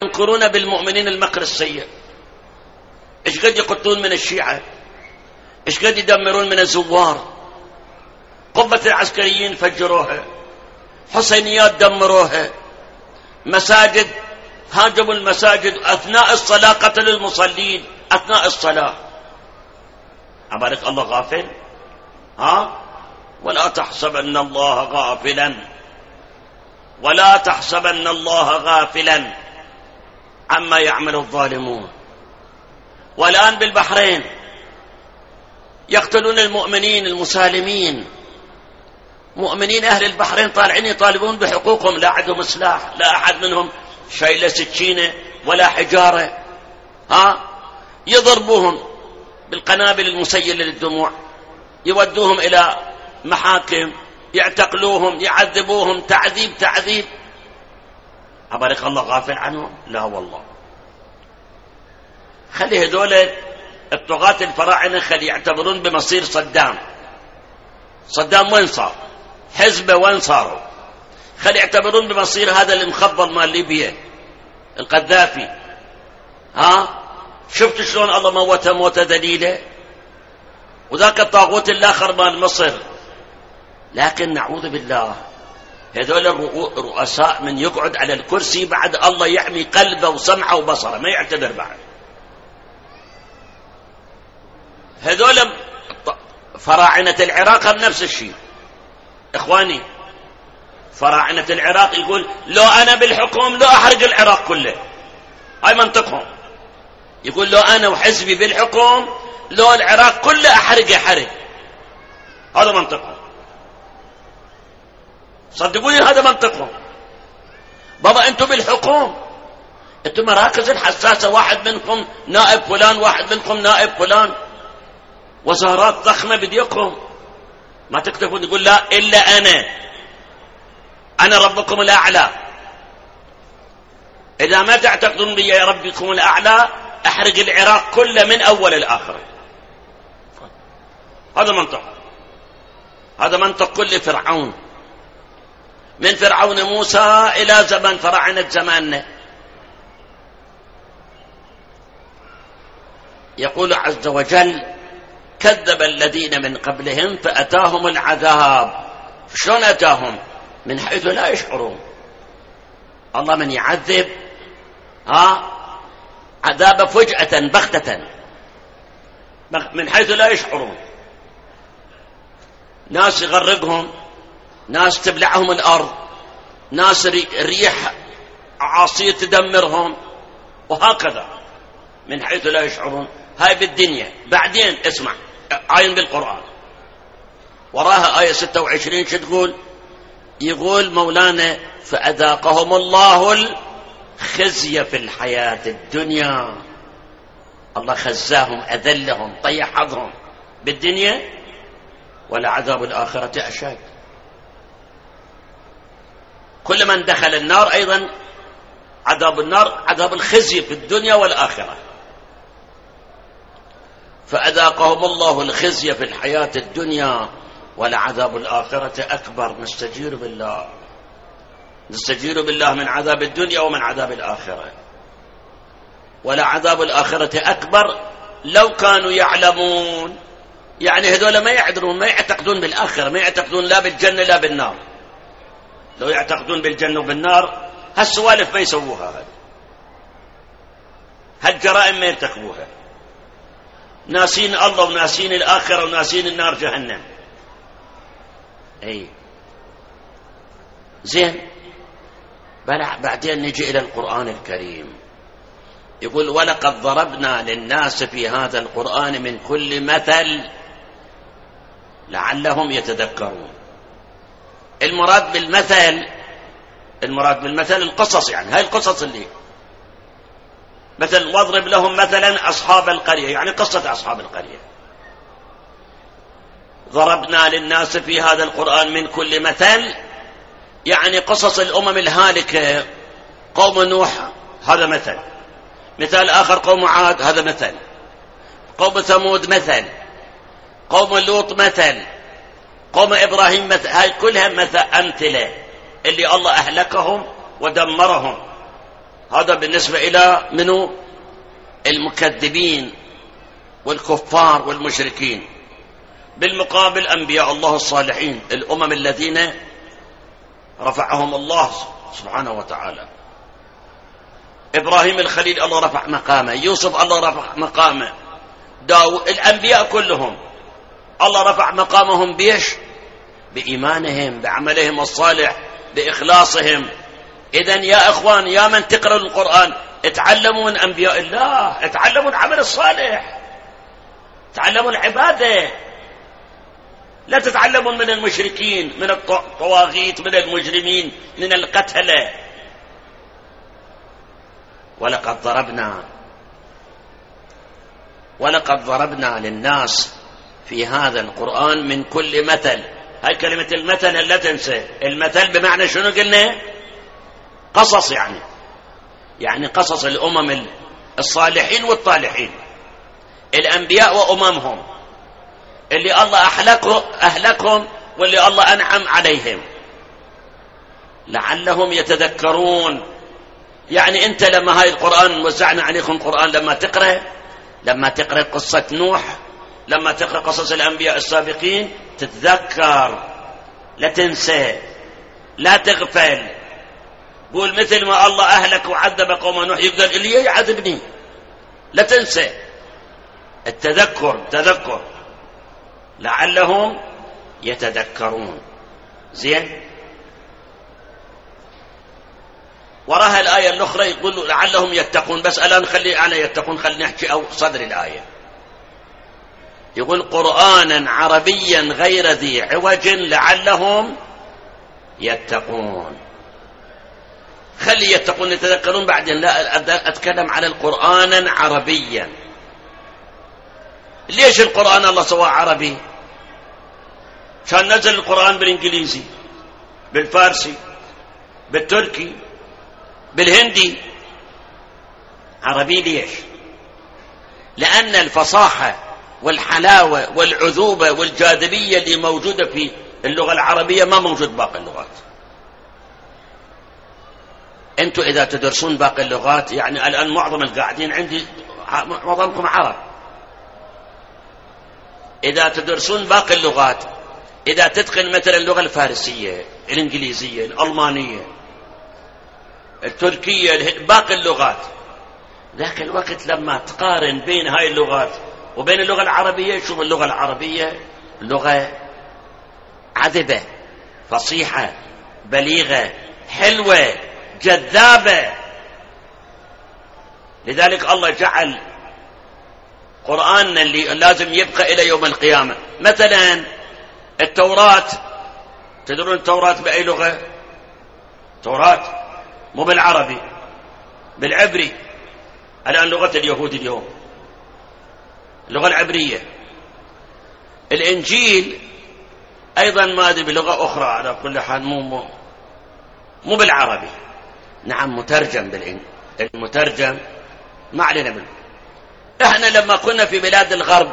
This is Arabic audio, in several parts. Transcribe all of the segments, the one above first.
يمكرون بالمؤمنين المكر السيء. إيش قد يقتلون من الشيعة، إيش قد يدمرون من الزوار. قبة العسكريين فجروها، حسينيات دمروها، مساجد هاجموا المساجد أثناء الصلاة، قتلوا المصلين أثناء الصلاة. عبارك الله غافل؟ ولا تحسبن الله غافلا، ولا تحسبن الله غافلا عما يعمل الظالمون. والآن بالبحرين يقتلون المؤمنين المسالمين، مؤمنين أهل البحرين طالعين يطالبون بحقوقهم، لا عندهم سلاح، لا أحد منهم شايل سكينة ولا حجارة، يضربوهم بالقنابل المسيلة للدموع، يودوهم إلى محاكم، يعتقلوهم، يعذبوهم تعذيب. عبارك الله غافل عنهم؟ لا والله. خلي هذول الطغاة الفراعنة خلي يعتبرون بمصير صدام وين صار؟ حزبه وين صاروا؟ خلي يعتبرون بمصير هذا المخبل مال ليبيا القذافي. شفت شلون الله موته موته ذليله، وذاك الطاغوت الاخر مال مصر. لكن نعوذ بالله هذول الرؤساء من يقعد على الكرسي بعد الله يحمي قلبه وسمعه وبصره ما يعتبر بعد. هذول فراعنة العراق هم نفس الشيء. إخواني، فراعنة العراق يقول لو أنا بالحكم لو أحرق العراق كله، هاي منطقهم. يقول لو أنا وحزبي بالحكم لو العراق كله أحرق، هذا منطقهم. صدقوني هذا منطقهم. بابا أنتم بالحكم، أنتم مراكز الحساسة، واحد منكم نائب فلان، واحد منكم نائب فلان، وزارات ضخمة بديكم، ما تكتفون يقول لا إلا أنا ربكم الأعلى. إذا ما تعتقدون بي يا ربكم الأعلى أحرق العراق كله من أول الآخر. هذا منطق كل فرعون، من فرعون موسى إلى زمن فراعنة زماننا. يقول عز وجل كذب الذين من قبلهم فأتاهم العذاب. شلون أتاهم؟ من حيث لا يشعرون. الله من يعذب عذاب فجأة بغتة من حيث لا يشعرون. ناس يغرقهم، ناس تبلعهم الأرض، ناس ريح عاصية تدمرهم، وهكذا من حيث لا يشعرون. هاي بالدنيا. بعدين اسمع عين بالقرآن وراها آية 26 شو تقول؟ يقول مولانا فأذاقهم الله الخزي في الحياة الدنيا. الله خزاهم، أذلهم، طيح حظهم بالدنيا، ولعذاب الآخرة أشد. كل من دخل النار أيضا عذاب النار عذاب الخزي في الدنيا والآخرة. فأذاقهم الله الخزي في الحياة الدنيا ولعذاب الآخرة أكبر. نستجير بالله من عذاب الدنيا ومن عذاب الآخرة. ولعذاب الآخرة أكبر لو كانوا يعلمون. يعني هذول ما يعذرون، ما يعتقدون بالآخرة، ما يعتقدون لا بالجنة لا بالنار. لو يعتقدون بالجنة وبالنار هالسوالف ما يسووها، هالجرائم ما يرتكبوها. ناسين الله وناسين الآخرة وناسين النار جهنم. زين. بعدين نجي إلى القرآن الكريم. يقول ولقد ضربنا للناس في هذا القرآن من كل مثل لعلهم يتذكرون. المراد بالمثل القصص. يعني هاي القصص اللي مثل واضرب لهم مثلا أصحاب القرية، يعني قصة أصحاب القرية. ضربنا للناس في هذا القرآن من كل مثل، يعني قصص الأمم الهالكة. قوم نوح هذا مثال آخر قوم عاد هذا مثل، قوم ثمود مثل، قوم لوط مثل، قوم إبراهيم مثل. هاي كلها أمثلة اللي الله أهلكهم ودمرهم. هذا بالنسبة إلى منو؟ المكذبين والكفار والمشركين. بالمقابل أنبياء الله الصالحين، الأمم الذين رفعهم الله سبحانه وتعالى. إبراهيم الخليل الله رفع مقامه، يوسف الله رفع مقامه، الأنبياء كلهم الله رفع مقامهم بيش؟ بإيمانهم، بعملهم الصالح، بإخلاصهم. إذن يا أخوان، يا من تقرأ القرآن، اتعلموا من أنبياء الله، اتعلموا العمل الصالح، تعلموا العبادة، لا تتعلمون من المشركين، من الطواغيت، من المجرمين، من القتلة. ولقد ضربنا للناس في هذا القرآن من كل مثل. هاي كلمة المثل لا تنسى، المثل بمعنى شنو قلنا؟ قصص، يعني قصص الأمم الصالحين والطالحين، الأنبياء وأممهم اللي الله أهلكهم واللي الله أنعم عليهم لعلهم يتذكرون. يعني أنت لما هاي القرآن وزعنا عليكم قرآن، لما تقرأ قصة نوح، لما تقرأ قصص الأنبياء السابقين، تتذكر، لا تنسى، لا تغفل. قول مثل ما الله أهلك وعذب قوم نوح، يقدر اللي يعذبني، لا تنسى التذكر لعلهم يتذكرون. زين. وراها الآية الأخرى يقول لعلهم يتقون، بس الآن خلي على يتقون، خلي نحكي أو صدر الآية. يقول قرآنا عربيا غير ذي عوج لعلهم يتقون. خلي يتقون يتذكرون بعدين، لا أتكلم على القرآن عربيا. ليش القرآن الله سواه عربي؟ كان نزل القرآن بالإنجليزي، بالفارسي، بالتركي، بالهندي. عربي ليش؟ لأن الفصاحة والحلاوة والعذوبة والجاذبية اللي موجودة في اللغة العربية ما موجود باقي اللغات. أنتوا إذا تدرسون باقي اللغات، يعني الآن معظم القاعدين عندي معظمكم عرب، إذا تدرسون باقي اللغات، إذا تتقن مثلا اللغة الفارسية، الإنجليزية، الألمانية، التركية، باقي اللغات، ذاك الوقت لما تقارن بين هاي اللغات وبين اللغة العربية، شوف اللغة العربية لغة عذبة، فصيحة، بليغة، حلوة، جذابة. لذلك الله جعل قرآننا اللي لازم يبقى إلى يوم القيامة. مثلا التوراة، تدرون التوراة بأي لغة؟ توراة مو بالعربي، بالعبري. الآن لغة اليهود اليوم اللغة العبرية. الإنجيل أيضا ما أدري بلغة أخرى، على كل حال مو بالعربي. نعم مترجم المترجم ما علينا منه. احنا لما كنا في بلاد الغرب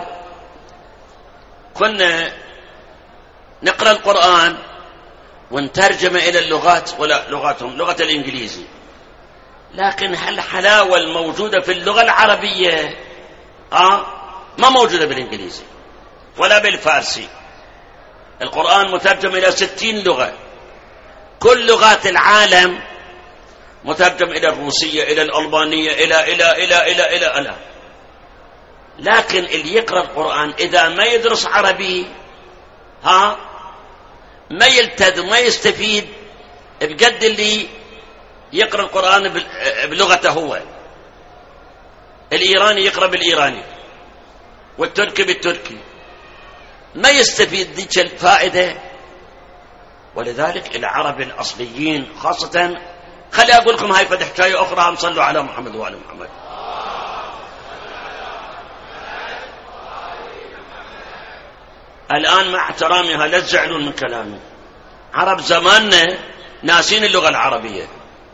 كنا نقرأ القرآن ونترجم إلى اللغات، ولا لغتهم لغة الإنجليزي، لكن الحلاوة الموجودة في اللغة العربية ما موجودة بالإنجليزي ولا بالفارسي. القرآن مترجم إلى 60 لغة، كل لغات العالم مترجم إلى الروسية، إلى الألبانية، إلى. لكن اللي يقرأ القرآن إذا ما يدرس عربي ما يلتزم، ما يستفيد بقد اللي يقرأ القرآن بلغته هو. الإيراني يقرأ بالإيراني والتركي بالتركي، ما يستفيد ذيك الفائدة. ولذلك العرب الأصليين خاصة، خلي أقول لكم هاي فتح حكاية أخرى، صلوا على محمد وعلى محمد. الآن مع احترامها لا تزعلون من كلامي، عرب زماننا ناسين اللغة العربية،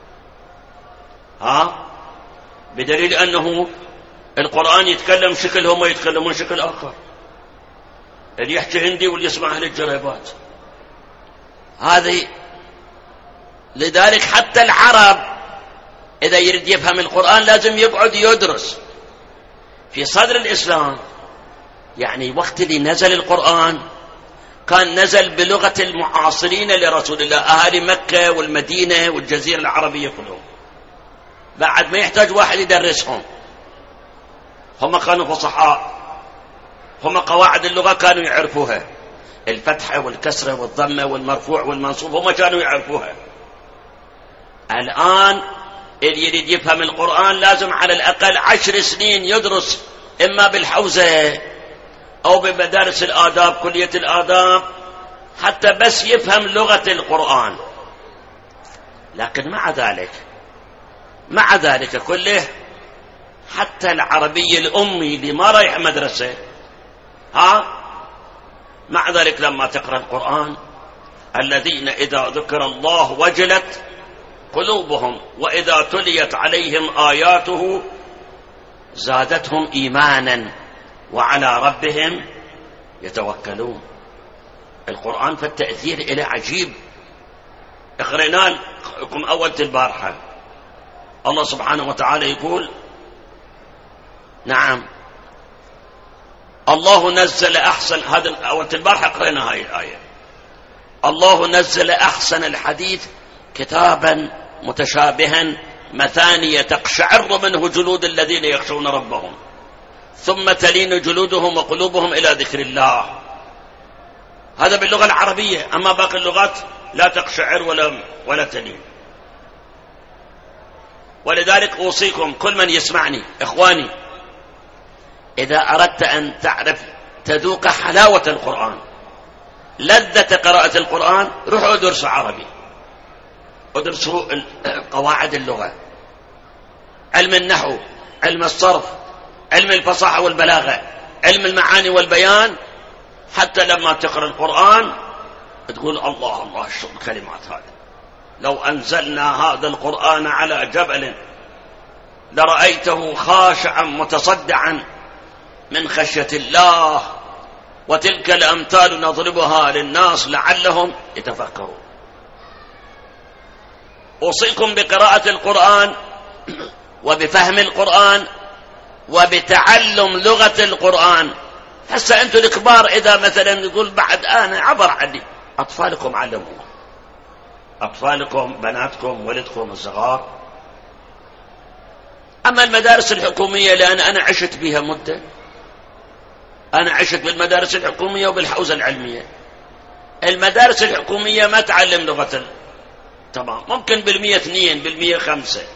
بدليل أنه القرآن يتكلم شكل، هم يتكلمون شكل آخر، اللي يحكي هندي واللي يسمع أهل الجريبات هذه. لذلك حتى العرب إذا يريد يفهم القرآن لازم يقعد يدرس. في صدر الإسلام يعني وقت اللي نزل القرآن كان نزل بلغة المعاصرين لرسول الله، أهالي مكة والمدينة والجزيرة العربية كلهم، بعد ما يحتاج واحد يدرسهم. هم كانوا فصحاء، هم قواعد اللغة كانوا يعرفوها، الفتحة والكسرة والضمة والمرفوع والمنصوب هم كانوا يعرفوها. الآن اللي يريد يفهم القرآن لازم على الأقل 10 سنين يدرس، إما بالحوزة أو بمدارس الآداب، كلية الآداب، حتى بس يفهم لغة القرآن. لكن مع ذلك كله حتى العربي الأمي اللي ما رايح مدرسة مع ذلك لما تقرأ القرآن الذين إذا ذكر الله وجلت قلوبهم وإذا تليت عليهم آياته زادتهم إيمانا وعلى ربهم يتوكلون. القرآن فالتأثير إليه عجيب. اقرأنا لكم أول البارحة الله سبحانه وتعالى يقول نعم الله نزل أحسن، هذا أول البارحة قرأنا هاي الآية، الله نزل أحسن الحديث كتابا متشابها مثانية تقشعر منه جلود الذين يخشون ربهم ثم تلين جلودهم وقلوبهم إلى ذكر الله. هذا باللغة العربية، أما باقي اللغات لا تقشعر ولا تلين. ولذلك أوصيكم كل من يسمعني إخواني، إذا أردت أن تعرف تذوق حلاوة القرآن، لذة قراءة القرآن، روحوا ادرسوا عربي، ادرسوا قواعد اللغة، علم النحو، علم الصرف، علم الفصاحة والبلاغة، علم المعاني والبيان، حتى لما تقرأ القرآن تقول الله الله شو الكلمات هذه، لو أنزلنا هذا القرآن على جبل لرأيته خاشعا متصدعا من خشية الله، وتلك الأمثال نضربها للناس لعلهم يتفكرون. أوصيكم بقراءة القرآن وبفهم القرآن وبتعلم لغة القرآن. هسه أنتم الكبار إذا مثلا يقول بعد أنا عبر عني، أطفالكم علموها، أطفالكم بناتكم ولدكم الصغار. أما المدارس الحكومية لأن أنا عشت بها مدة، أنا عشت بالمدارس الحكومية وبالحوزة العلمية. المدارس الحكومية ما تعلم لغة تمام، ممكن 200 200 5.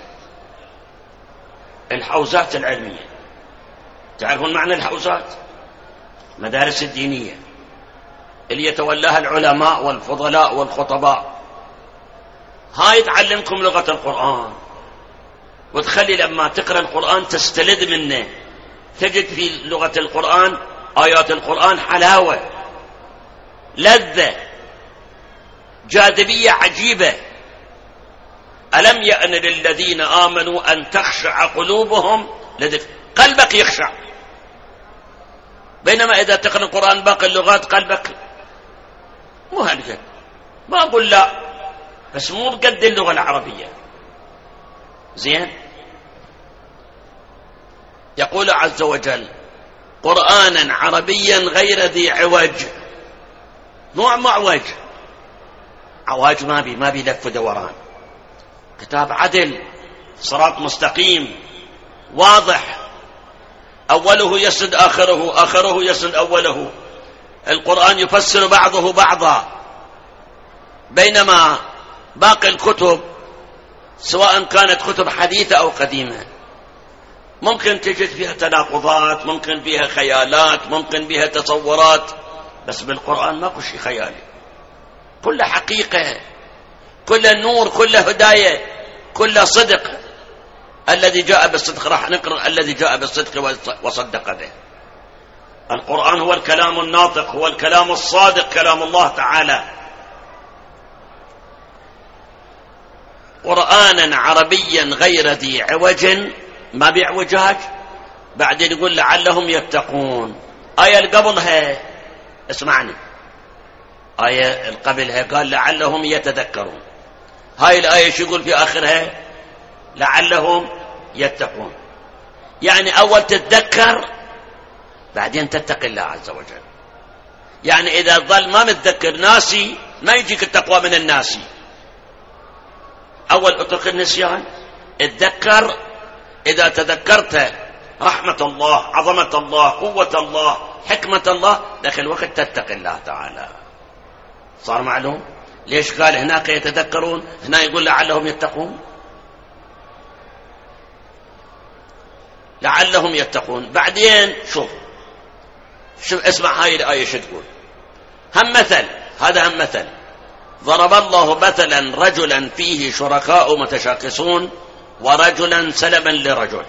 الحوزات العلمية، تعرفون معنى الحوزات؟ مدارس الدينية اللي يتولاها العلماء والفضلاء والخطباء، هاي تعلمكم لغة القرآن، وتخلي لما تقرأ القرآن تستلذ منه، تجد في لغة القرآن آيات القرآن حلاوة، لذة، جاذبية عجيبة. ألم يأن للذين آمنوا أن تخشع قلوبهم لذكر، قلبك يخشع. بينما إذا تقرأ القرآن باقي اللغات قلبك مو هالقد، ما أقول لا، بس مو بقد اللغة العربية. زين، يقول عز وجل قرآنا عربيا غير ذي عوج، مو معوج، عواج ما بي لف دوران، كتاب عدل، صراط مستقيم واضح، أوله يسد آخره، آخره يسد أوله. القرآن يفسر بعضه بعضا، بينما باقي الكتب سواء كانت كتب حديثة أو قديمة ممكن تجد فيها تناقضات، ممكن فيها خيالات، ممكن فيها تصورات، بس بالقرآن ماكو شيء خيالي، كل حقيقة، كل نور، كل هداية، كل صدق. الذي جاء بالصدق، راح نقرأ الذي جاء بالصدق وصدق به. القرآن هو الكلام الناطق، هو الكلام الصادق، كلام الله تعالى. قرآنا عربيا غير ذي عوج، ما بيعوجاج. بعدين يقول لعلهم يتقون. آية القبلها اسمعني، آية القبلها قال لعلهم يتذكرون. هاي الآية شو يقول في آخرها؟ لعلهم يتقون. يعني أول تتذكر بعدين تتقي الله عز وجل. يعني إذا ظل ما متذكر ناسي ما يجيك التقوى من الناسي. أول اترك النسيان، اتذكر. إذا تذكرت رحمة الله، عظمة الله، قوة الله، حكمة الله، ذاك الوقت تتقي الله تعالى. صار معلوم ليش قال هناك يتذكرون، هنا يقول لعلهم يتقون، لعلهم يتقون. بعدين شوف اسمع هاي الآية شو تقول. هم مثل، هذا هم مثل. ضرب الله مثلا رجلا فيه شركاء متشاكسون ورجلا سلما لرجل.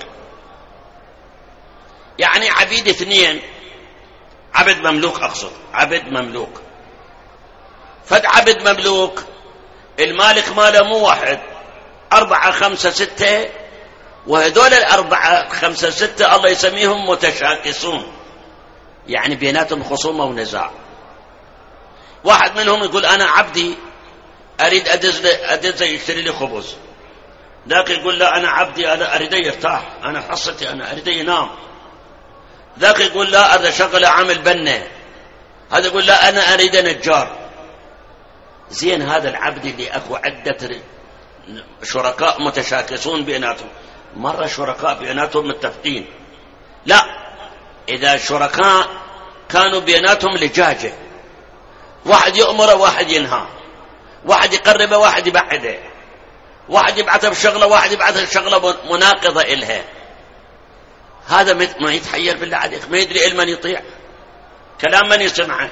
يعني عبيد اثنين، عبد مملوك، أقصد عبد مملوك. فد عبد مملوك المالك ماله مو واحد، 4 5 6، وهذول 4 5 6 الله يسميهم متشاكسون، يعني بيناتهم خصومة ونزاع. واحد منهم يقول أنا عبدي أريد أدز يشتري لي خبز، ذاك يقول لا أنا عبدي أنا أريد يرتاح، أنا حصتي أنا أريد ينام. ذاك يقول لا هذا شغل عامل بنة، هذا يقول لا أنا أريد نجار. زين هذا العبد اللي أكو عدة شركاء متشاكسون بيناتهم، مرة شركاء بيناتهم متفقين، لا إذا شركاء كانوا بيناتهم لجاجة، واحد يأمره واحد ينهى، واحد يقربه واحد يبعده، واحد يبعثه بشغله واحد يبعثه بشغله مناقضة إلها، هذا ما يتحير بالله عليك، ما يدري من يطيع كلام من يسمعه.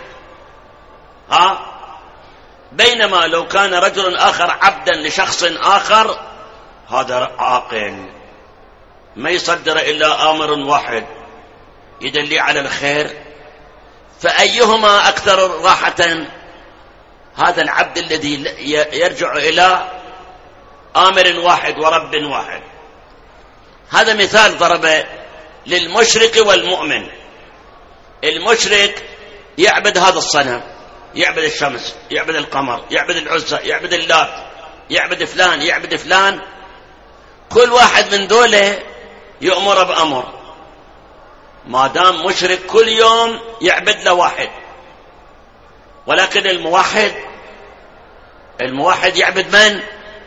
بينما لو كان رجل آخر عبدا لشخص آخر، هذا عاقل ما يصدر إلا آمر واحد يدلي على الخير، فأيهما أكثر راحة؟ هذا العبد الذي يرجع إلى آمر واحد ورب واحد. هذا مثال ضرب للمشرك والمؤمن. المشرك يعبد هذا الصنم، يعبد الشمس، يعبد القمر، يعبد العزة، يعبد اللات، يعبد فلان، يعبد فلان، كل واحد من دول يؤمر بأمر. ما دام مشرك كل يوم يعبد له واحد. ولكن الموحد يعبد من؟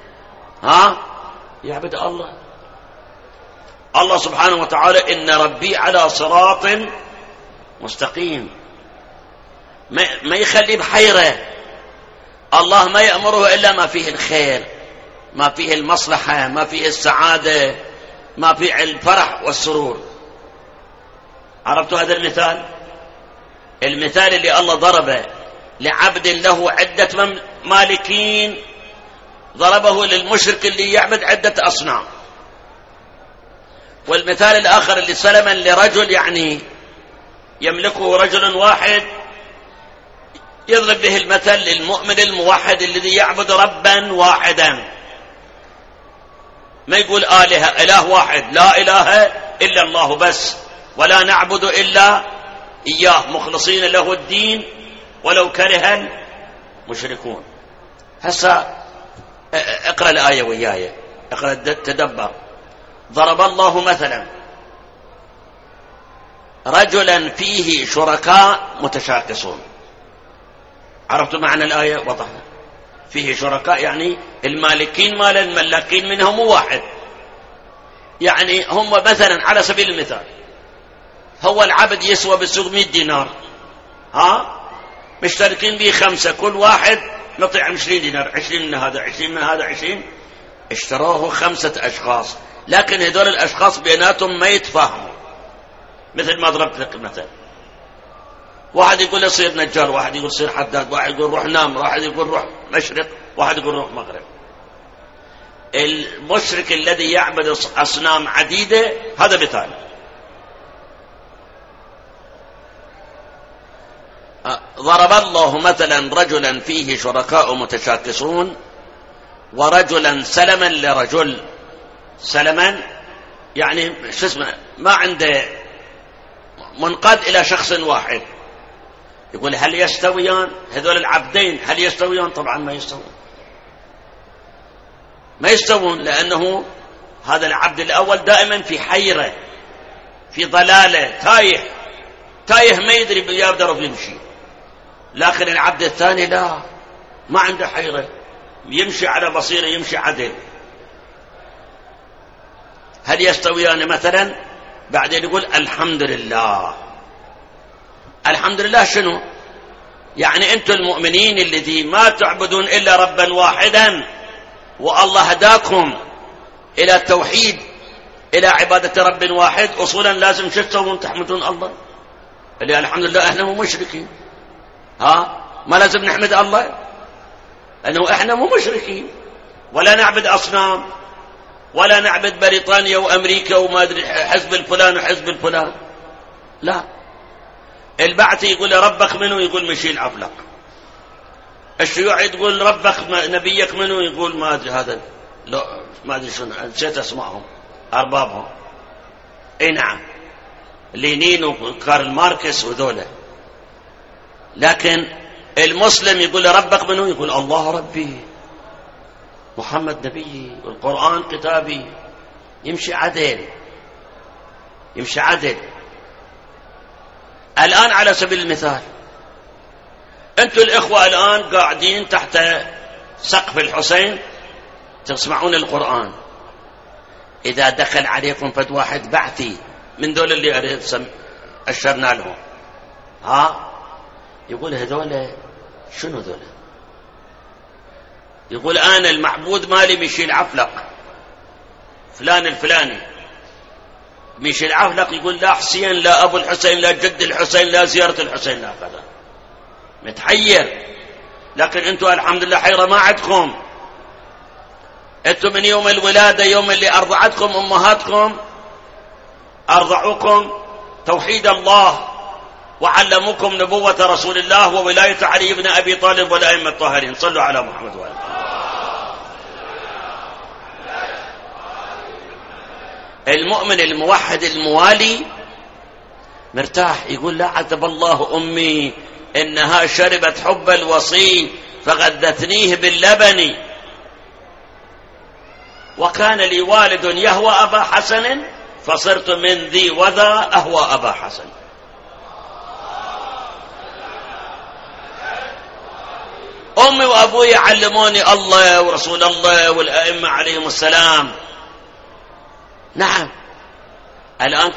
يعبد الله. الله سبحانه وتعالى إن ربي على صراط مستقيم، ما يخلي بحيرة. الله ما يأمره إلا ما فيه الخير، ما فيه المصلحة، ما فيه السعادة، ما فيه الفرح والسرور. عرفتوا هذا المثال؟ المثال اللي الله ضربه لعبد له عدة مالكين، ضربه للمشرك اللي يعبد عدة أصنام. والمثال الآخر اللي سلما لرجل، يعني يملكه رجل واحد، يضرب به المثل للمؤمن الموحد الذي يعبد ربا واحدا، ما يقول آلهة، إله واحد، لا إله إلا الله بس، ولا نعبد إلا إياه مخلصين له الدين ولو كره المشركون. هسا اقرأ الآية وياي، اقرأ تدبر. ضرب الله مثلا رجلا فيه شركاء متشاكسون. عرفتوا معنى الآية؟ وضحنا. فيه شركاء يعني المالكين مال الملاكين منهم واحد، يعني هم مثلا على سبيل المثال هو العبد يسوى بالسوق 100 دينار، مشتركين به 5، كل واحد نطيع 20 دينار، 20 من هذا 20 من هذا 20، اشتروه 5 أشخاص، لكن هذول الأشخاص بيناتهم ما يتفاهموا. مثل ما ضربت لك المثل، واحد يقول لي صير نجار، واحد يقول صير حداد، واحد يقول روح نام، واحد يقول روح مشرق، واحد يقول روح مغرب. المشرك الذي يعبد أصنام عديدة هذا مثال. ضرب الله مثلا رجلا فيه شركاء متشاكسون ورجلا سلما لرجل. سلما يعني شو اسمه، ما عنده، منقاد إلى شخص واحد. يقول هل يستويان هذول العبدين؟ هل يستويان؟ طبعا ما يستوون، ما يستوون، لأنه هذا العبد الأول دائما في حيرة، في ضلالة، تايه ما يدري يقدر يمشي. لكن العبد الثاني لا، ما عنده حيرة، يمشي على بصيرة، يمشي عدل. هل يستويان مثلا؟ بعدين يقول الحمد لله. الحمد لله شنو؟ يعني أنتم المؤمنين الذي ما تعبدون إلا ربا واحدا، والله هداكم إلى التوحيد، إلى عبادة رب واحد، أصولا لازم شو تسوون؟ تحمدون الله. اللي الحمد لله احنا مو مشركين، ما لازم نحمد الله أنه احنا مو مشركين، ولا نعبد أصنام، ولا نعبد بريطانيا وأمريكا وما أدري حزب الفلان وحزب الفلان. لا، البعث يقول ربك منو؟ يقول مشيل عفلق. الشيوعي تقول ربك نبيك منو؟ يقول ما أدري هذا، لا ما أدري شنو، نسيت أسمعهم أربابهم. اي نعم، لينين وكارل ماركس وذولا. لكن المسلم يقول ربك منو؟ يقول الله ربي، محمد نبي، والقرآن كتابي. يمشي عدل، يمشي عدل. الآن على سبيل المثال، أنتم الإخوة الآن قاعدين تحت سقف الحسين تسمعون القرآن. إذا دخل عليكم فد واحد بعثي من دول اللي أشرنا لهم، يقول هذول شنو ذول؟ يقول أنا المعبود مالي مشي العفلق فلان الفلاني، مشي العفلق. يقول لا حسين، لا أبو الحسين، لا جد الحسين، لا زيارة الحسين، لا كذا. متحير. لكن أنتم الحمد لله حيرة ما عندكم. أنتم من يوم الولادة، يوم اللي أرضعتكم أمهاتكم، أرضعوكم توحيد الله، وعلموكم نبوة رسول الله وولاية علي بن أبي طالب والأئمة الطاهرين. صلوا على محمد وآله. المؤمن الموحد الموالي مرتاح، يقول لا عتب الله أمي إنها شربت حب الوصي فغذتنيه باللبن، وكان لي والد يهوى أبا حسن فصرت من ذي وذا أهوى أبا حسن. أمي وأبوي علموني الله ورسول الله والأئمة عليهم السلام. نعم. الآن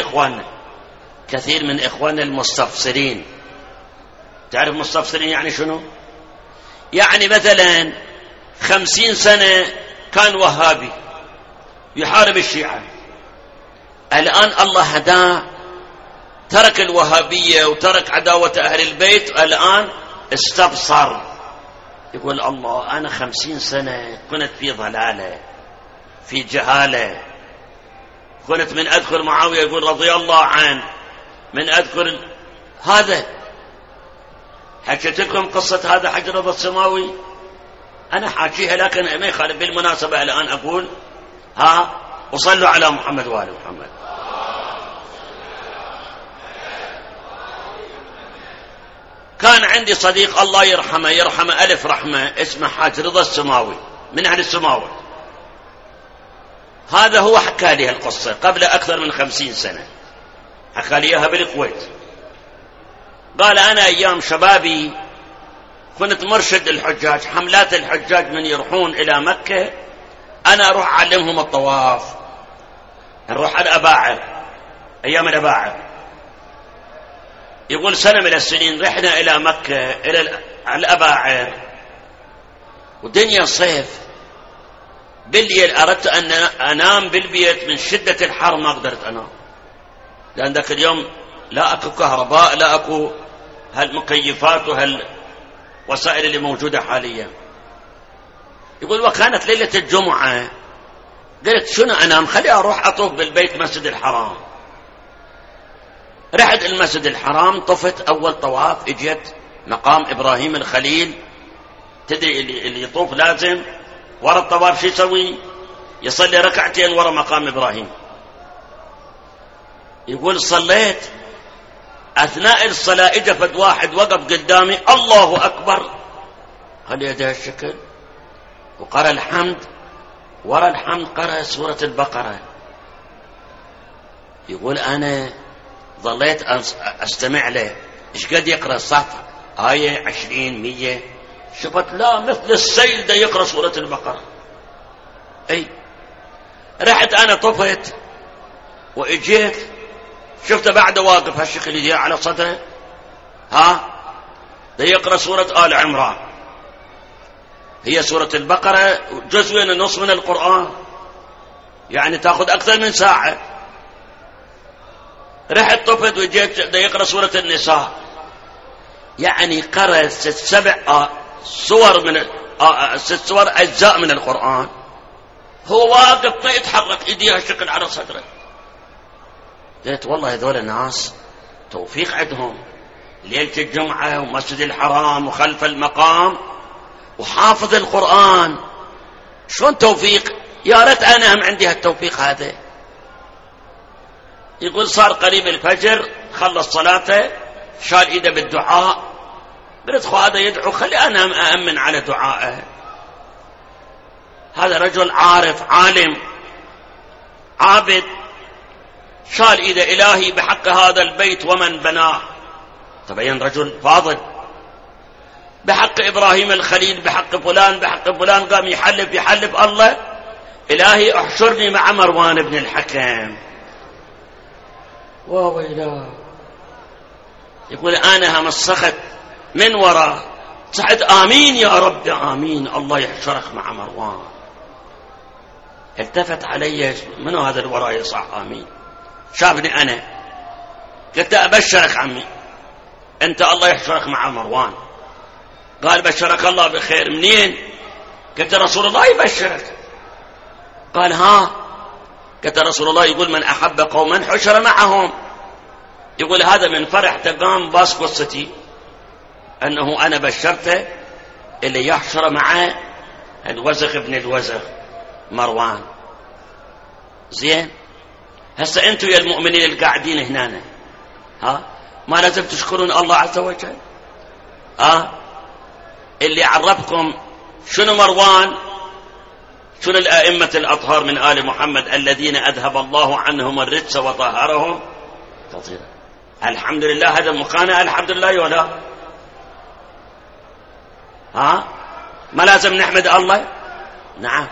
كثير من إخواننا المستفسرين. تعرف مستفسرين يعني شنو؟ يعني مثلا 50 سنة كان وهابي يحارب الشيعة، الآن الله هداه ترك الوهابية وترك عداوة أهل البيت، الآن استبصر. يقول الله أنا 50 سنة كنت في ضلالة، في جهالة، كنت من أذكر معاوية يقول رضي الله عنه، من أذكر هذا. حكيت لكم قصة هذا حجر رضا السماوي، أنا حاكيها لكن ما يخالف. بالمناسبة الآن أقول وصلوا على محمد وآل محمد. كان عندي صديق الله يرحمه ألف رحمة، اسمه حاج رضا السماوي من أهل السماوة. هذا هو حكى لي القصة قبل أكثر من 50 سنة، حكى لي إياها بالكويت. قال أنا أيام شبابي كنت مرشد الحجاج، حملات الحجاج من يروحون إلى مكة أنا أروح أعلمهم الطواف، نروح على الأباعر، أيام الأباعر. يقول سنة من السنين رحنا إلى مكة إلى الأباعر، ودنيا صيف، بالليل أردت أن أنام بالبيت، من شدة الحر ما قدرت أنام، لأن ذاك اليوم لا أكو كهرباء، لا أكو هالمكيفات وهالوسائل اللي موجودة حاليا. يقول وكانت ليلة الجمعة، قلت شنو أنام، خلي أروح أطوف بالبيت مسجد الحرام. رحت المسجد الحرام، طفت أول طواف، اجيت مقام إبراهيم الخليل. تدري اللي يطوف لازم ورا الطواف شو يسوي؟ يصلي ركعتين ورا مقام إبراهيم. يقول صليت، أثناء الصلاة إجا فد واحد وقف قدامي، الله أكبر، خلي يده الشكل وقرأ الحمد ورا الحمد قرأ سورة البقرة. يقول أنا ظليت أستمع له إيش قد يقرأ صف آية 20 100. شفت لا مثل السيل ده يقرأ سورة البقرة. أي رحت أنا طفت وإجيت شفته بعد واقف هالشكل يديه على صدره ده يقرأ سورة آل عمران. هي سورة البقرة جزء ونص من القرآن، يعني تأخذ أكثر من ساعة. رحت طفت وجيت ده يقرأ سورة النساء، يعني قرأ 6-7 سور من 6 سور أجزاء من القرآن. هو واقف ما يتحرك ايديها شكل على صدره. قلت والله هذول الناس توفيق عندهم، ليلة الجمعة ومسجد الحرام وخلف المقام وحافظ القرآن، شلون توفيق؟ يا ريت أنا هم عندي هالتوفيق هذا. يقول صار قريب الفجر خلص صلاته شال ايده بالدعاء، قلت خو هذا يدعو خلي أنا أأمن على دعائه. هذا رجل عارف عالم عابد، شال إيده إلهي بحق هذا البيت ومن بناه. تبين رجل فاضل، بحق إبراهيم الخليل، بحق فلان، بحق فلان، قام يحلف الله إلهي احشرني مع مروان بن الحكم. وويلا يقول أنا هم الصخت من وراء صحت آمين يا رب آمين الله يحشرك مع مروان. التفت علي منو هذا الوراء يصح آمين؟ شافني أنا، قلت أبشرك عمي أنت الله يحشرك مع مروان. قال بشرك الله بخير، منين؟ قلت رسول الله يبشرك. قال ها؟ قلت رسول الله يقول من أحب قوما حشر معهم. يقول هذا من فرح تقام باس قصتي أنه أنا بشرته اللي يحشر مع الوزغ ابن الوزغ مروان. زين هسه أنتم يا المؤمنين القاعدين هنا ما لازم تشكرون الله عز وجل. اللي عرفكم شنو مروان، شنو الأئمة الأطهار من آل محمد الذين أذهب الله عنهم الرجس وطهرهم تطهيرا. الحمد لله هذا مكانه الحمد لله ولا ما لازم نحمد الله؟ نعم.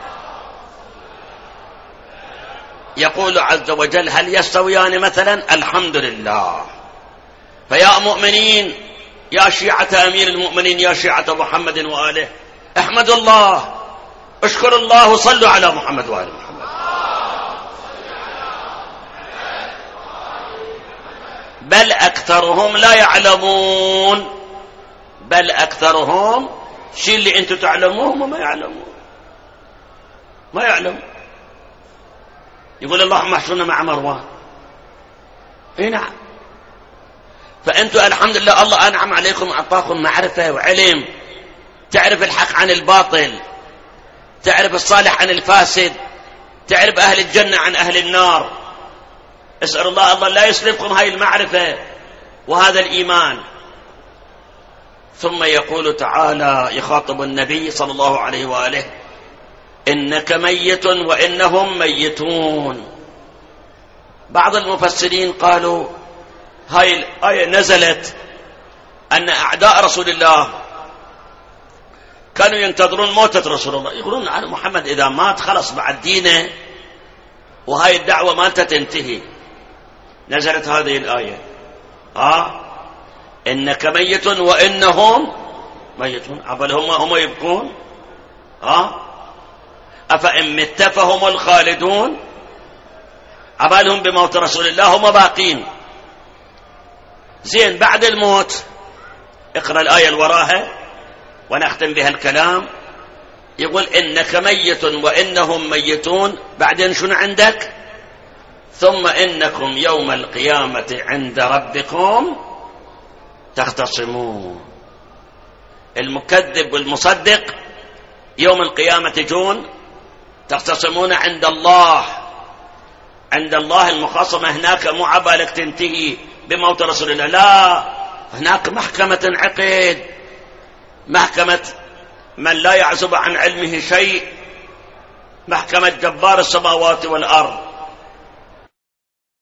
يقول عز وجل هل يستويان مثلا؟ الحمد لله. فيا مؤمنين يا شيعة أمير المؤمنين يا شيعة محمد وآله احمدوا الله اشكروا الله صلوا على محمد وآل محمد. بل أكثرهم لا يعلمون، بل أكثرهم شيء اللي أنتم تعلموه وما يعلمون، ما يعلم. يقول اللهم احشرنا مع مروان. اي نعم. فأنتم الحمد لله الله أنعم عليكم أعطاكم معرفة وعلم، تعرف الحق عن الباطل، تعرف الصالح عن الفاسد، تعرف أهل الجنة عن أهل النار. اسأل الله لا يسلبكم هاي المعرفة وهذا الإيمان. ثم يقول تعالى يخاطب النبي صلى الله عليه وآله إنك ميت وإنهم ميتون. بعض المفسرين قالوا هاي الآية نزلت أن أعداء رسول الله كانوا ينتظرون موتة رسول الله، يقولون على محمد إذا مات خلص بعد دينه وهاي الدعوة ما تنتهي. نزلت هذه الآية إنك ميت وإنهم ميتون. عبل هم يبكون أفإن مت فهم الخالدون. عبالهم بموت رسول الله هم باقين. زين بعد الموت اقرأ الآية الوراها ونختم بها الكلام. يقول إنك ميت وإنهم ميتون، بعدين شنو عندك؟ ثم إنكم يوم القيامة عند ربكم تختصمون. المكذب والمصدق يوم القيامة تجون تختصمون عند الله. عند الله المخاصمة هناك مو عبالك تنتهي بموت رسول الله، لا، هناك محكمة انعقد، محكمة من لا يعزب عن علمه شيء. محكمة جبار السماوات والأرض